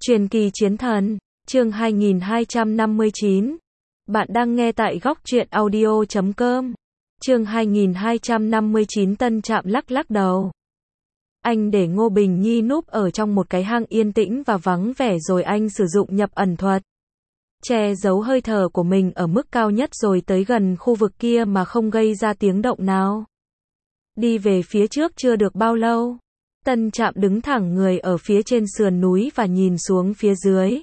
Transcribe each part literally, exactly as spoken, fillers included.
Truyền kỳ chiến thần, chương hai nghìn hai trăm năm mươi chín. Bạn đang nghe tại góc truyện audio chấm com. Chương hai nghìn hai trăm năm mươi chín. Tân Trạm lắc lắc đầu. Anh để Ngô Bình Nhi núp ở trong một cái hang yên tĩnh và vắng vẻ rồi anh sử dụng nhập ẩn thuật. Che giấu hơi thở của mình ở mức cao nhất rồi tới gần khu vực kia mà không gây ra tiếng động nào. Đi về phía trước chưa được bao lâu. Tân Trạm đứng thẳng người ở phía trên sườn núi và nhìn xuống phía dưới.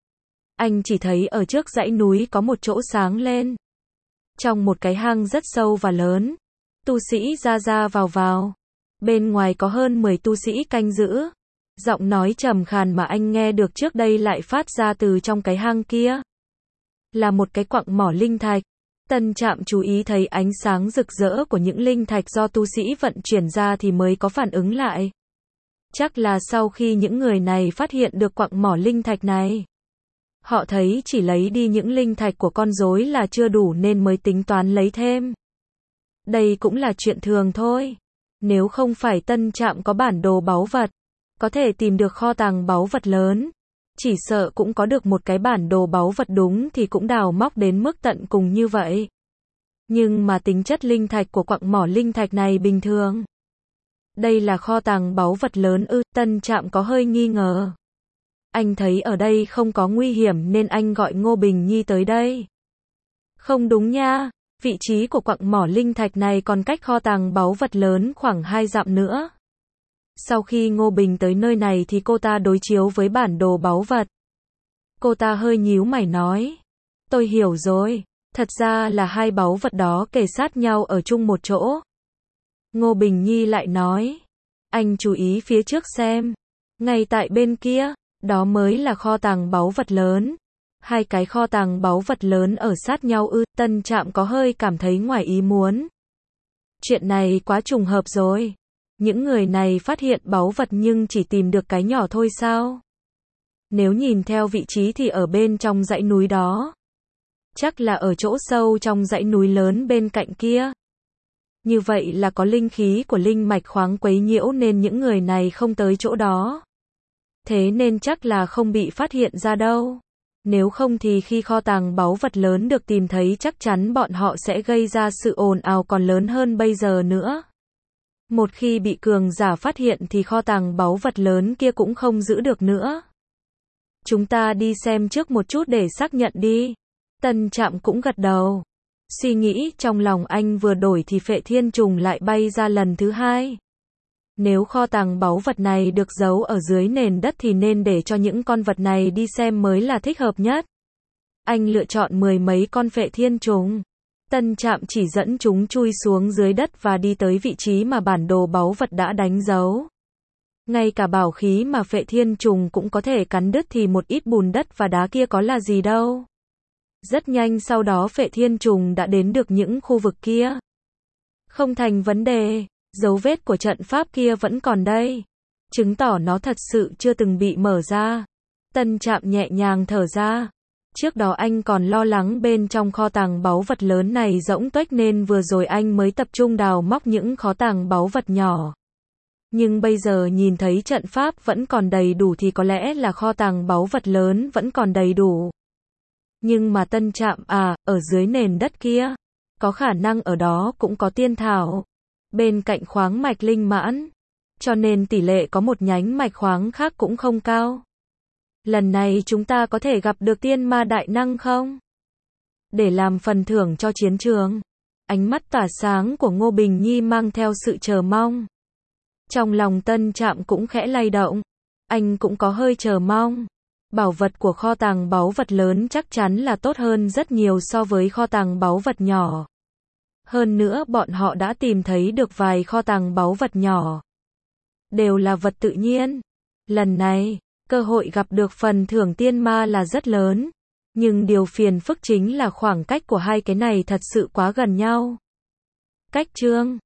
Anh chỉ thấy ở trước dãy núi có một chỗ sáng lên. Trong một cái hang rất sâu và lớn. Tu sĩ ra ra vào vào. Bên ngoài có hơn mười tu sĩ canh giữ. Giọng nói trầm khàn mà anh nghe được trước đây lại phát ra từ trong cái hang kia. Là một cái quặng mỏ linh thạch. Tân Trạm chú ý thấy ánh sáng rực rỡ của những linh thạch do tu sĩ vận chuyển ra thì mới có phản ứng lại. Chắc là sau khi những người này phát hiện được quặng mỏ linh thạch này. Họ thấy chỉ lấy đi những linh thạch của con rối là chưa đủ nên mới tính toán lấy thêm. Đây cũng là chuyện thường thôi. Nếu không phải Tân Trạm có bản đồ báu vật, có thể tìm được kho tàng báu vật lớn, chỉ sợ cũng có được một cái bản đồ báu vật đúng thì cũng đào móc đến mức tận cùng như vậy. Nhưng mà tính chất linh thạch của quặng mỏ linh thạch này bình thường. Đây là kho tàng báu vật lớn ư? Tân Trạm có hơi nghi ngờ. Anh thấy ở đây không có nguy hiểm nên anh gọi Ngô Bình Nhi tới đây. Không đúng nha, vị trí của quặng mỏ linh thạch này còn cách kho tàng báu vật lớn khoảng hai dặm nữa. Sau khi Ngô Bình tới nơi này thì cô ta đối chiếu với bản đồ báu vật. Cô ta hơi nhíu mày nói. Tôi hiểu rồi, thật ra là hai báu vật đó kề sát nhau ở chung một chỗ. Ngô Bình Nhi lại nói. Anh chú ý phía trước xem. Ngay tại bên kia, đó mới là kho tàng báu vật lớn. Hai cái kho tàng báu vật lớn ở sát nhau ư? Tân Trạm có hơi cảm thấy ngoài ý muốn. Chuyện này quá trùng hợp rồi. Những người này phát hiện báu vật nhưng chỉ tìm được cái nhỏ thôi sao? Nếu nhìn theo vị trí thì ở bên trong dãy núi đó. Chắc là ở chỗ sâu trong dãy núi lớn bên cạnh kia. Như vậy là có linh khí của linh mạch khoáng quấy nhiễu nên những người này không tới chỗ đó. Thế nên chắc là không bị phát hiện ra đâu. Nếu không thì khi kho tàng báu vật lớn được tìm thấy chắc chắn bọn họ sẽ gây ra sự ồn ào còn lớn hơn bây giờ nữa. Một khi bị cường giả phát hiện thì kho tàng báu vật lớn kia cũng không giữ được nữa. Chúng ta đi xem trước một chút để xác nhận đi. Tân Trạm cũng gật đầu. Suy nghĩ trong lòng anh vừa đổi thì phệ thiên trùng lại bay ra lần thứ hai. Nếu kho tàng báu vật này được giấu ở dưới nền đất thì nên để cho những con vật này đi xem mới là thích hợp nhất. Anh lựa chọn mười mấy con phệ thiên trùng. Tân Trạm chỉ dẫn chúng chui xuống dưới đất và đi tới vị trí mà bản đồ báu vật đã đánh dấu. Ngay cả bảo khí mà phệ thiên trùng cũng có thể cắn đứt thì một ít bùn đất và đá kia có là gì đâu. Rất nhanh sau đó phệ thiên trùng đã đến được những khu vực kia. Không thành vấn đề, dấu vết của trận pháp kia vẫn còn đây. Chứng tỏ nó thật sự chưa từng bị mở ra. Tân Trạm nhẹ nhàng thở ra. Trước đó anh còn lo lắng bên trong kho tàng báu vật lớn này rỗng tuếch nên vừa rồi anh mới tập trung đào móc những kho tàng báu vật nhỏ. Nhưng bây giờ nhìn thấy trận pháp vẫn còn đầy đủ thì có lẽ là kho tàng báu vật lớn vẫn còn đầy đủ. Nhưng mà Tân Trạm à, ở dưới nền đất kia, có khả năng ở đó cũng có tiên thảo. Bên cạnh khoáng mạch linh mãn. Cho nên tỷ lệ có một nhánh mạch khoáng khác cũng không cao. Lần này chúng ta có thể gặp được tiên ma đại năng không? Để làm phần thưởng cho chiến trường. Ánh mắt tỏa sáng của Ngô Bình Nhi mang theo sự chờ mong. Trong lòng Tân Trạm cũng khẽ lay động. Anh cũng có hơi chờ mong. Bảo vật của kho tàng báu vật lớn chắc chắn là tốt hơn rất nhiều so với kho tàng báu vật nhỏ. Hơn nữa bọn họ đã tìm thấy được vài kho tàng báu vật nhỏ. Đều là vật tự nhiên. Lần này, cơ hội gặp được phần thưởng tiên ma là rất lớn. Nhưng điều phiền phức chính là khoảng cách của hai cái này thật sự quá gần nhau. Cách chương